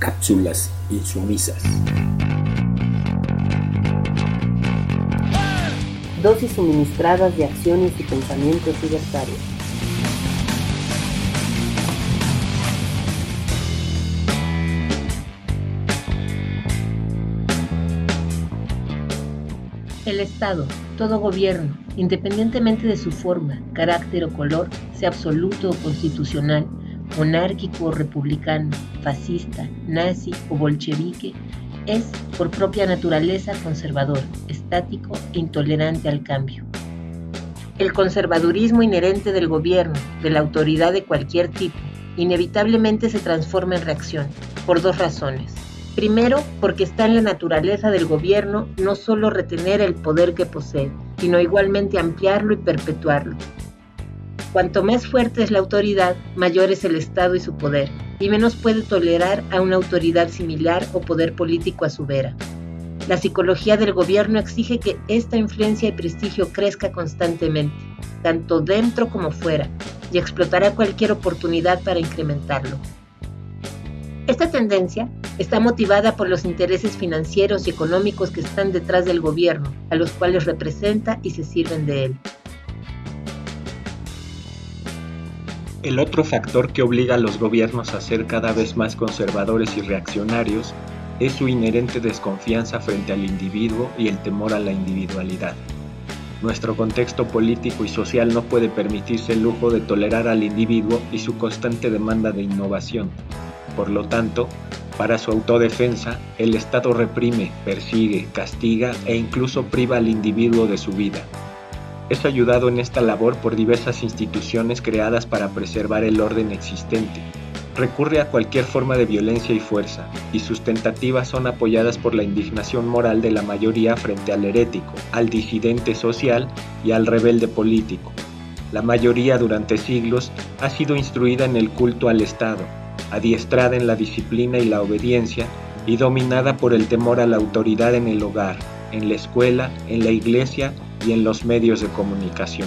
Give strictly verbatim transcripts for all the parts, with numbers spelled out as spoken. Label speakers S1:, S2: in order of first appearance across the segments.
S1: Cápsulas insumisas.
S2: Dosis suministradas de acciones y pensamientos libertarios. El Estado, todo gobierno, independientemente de su forma, carácter o color, sea absoluto o constitucional, monárquico o republicano, fascista, nazi o bolchevique, es, por propia naturaleza, conservador, estático e intolerante al cambio. El conservadurismo inherente del gobierno, de la autoridad de cualquier tipo, inevitablemente se transforma en reacción, por dos razones. Primero, porque está en la naturaleza del gobierno no solo retener el poder que posee, sino igualmente ampliarlo y perpetuarlo. Cuanto más fuerte es la autoridad, mayor es el Estado y su poder, y menos puede tolerar a una autoridad similar o poder político a su vera. La psicología del gobierno exige que esta influencia y prestigio crezca constantemente, tanto dentro como fuera, y explotará cualquier oportunidad para incrementarlo. Esta tendencia está motivada por los intereses financieros y económicos que están detrás del gobierno, a los cuales representa y se sirven de él.
S3: El otro factor que obliga a los gobiernos a ser cada vez más conservadores y reaccionarios es su inherente desconfianza frente al individuo y el temor a la individualidad. Nuestro contexto político y social no puede permitirse el lujo de tolerar al individuo y su constante demanda de innovación. Por lo tanto, para su autodefensa, el Estado reprime, persigue, castiga e incluso priva al individuo de su vida. Es ayudado en esta labor por diversas instituciones creadas para preservar el orden existente. Recurre a cualquier forma de violencia y fuerza, y sus tentativas son apoyadas por la indignación moral de la mayoría frente al herético, al disidente social y al rebelde político. La mayoría durante siglos ha sido instruida en el culto al Estado, adiestrada en la disciplina y la obediencia, y dominada por el temor a la autoridad en el hogar, en la escuela, en la iglesia y en los medios de comunicación.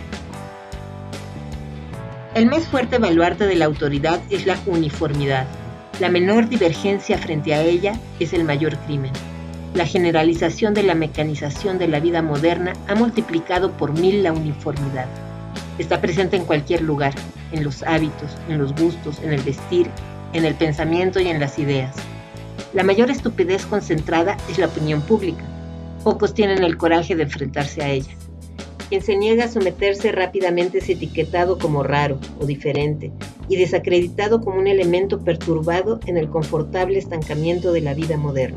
S2: El más fuerte baluarte de la autoridad es la uniformidad. La menor divergencia frente a ella es el mayor crimen. La generalización de la mecanización de la vida moderna ha multiplicado por mil la uniformidad. Está presente en cualquier lugar, en los hábitos, en los gustos, en el vestir, en el pensamiento y en las ideas. La mayor estupidez concentrada es la opinión pública. Pocos tienen el coraje de enfrentarse a ella. Quien se niega a someterse rápidamente es etiquetado como raro o diferente y desacreditado como un elemento perturbado en el confortable estancamiento de la vida moderna.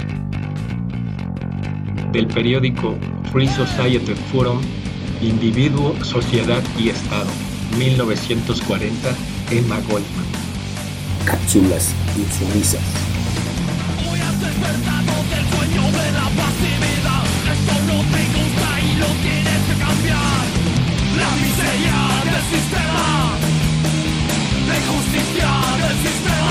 S3: Del periódico Free Society Forum, Individuo, Sociedad y Estado, mil novecientos cuarenta, Emma Goldman.
S1: Cápsulas insumisas.
S4: Hoy has despertado del sueño de la pasividad. Esto no te gusta y lo tienes que cambiar. La miseria del sistema, la injusticia del sistema.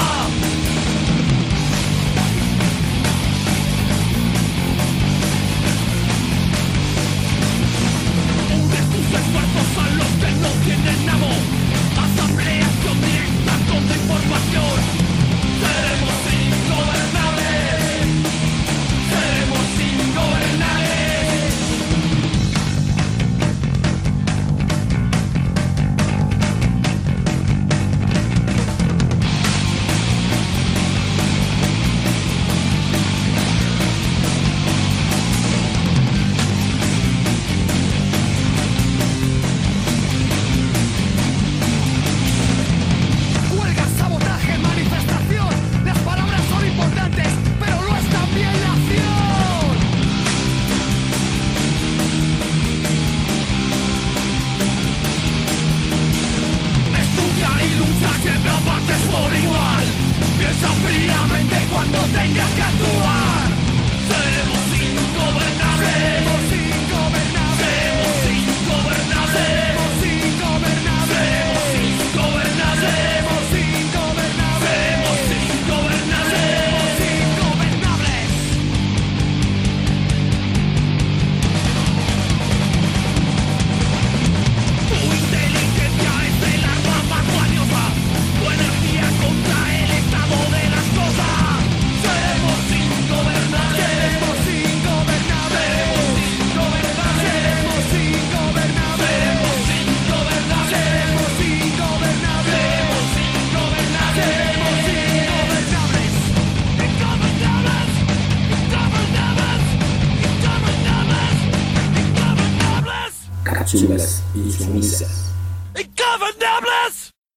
S4: Unes tus esfuerzos a los que no tienen amo. Asambleas con directa con información. Seremos ingobernables. Seremos ingobernables. Huelga, sabotaje, manifestación. Las palabras son importantes, pero lo es también la acción. Estudia y lucha, siempre a partes por igual. Piensa fríamente cuando tengas que actuar. Seremos ingobernables. Seremos ingobernables. Seremos ingobernables. Seremos ingobernables. Seremos ingobernables. Seremos ingobernables. Seremos ingobernables. Seremos ingobernables. Tu inteligencia es el arma más valiosa. Tu energía contra el estado de las cosas.
S1: cápsulas insumisas.
S4: Ingovernables!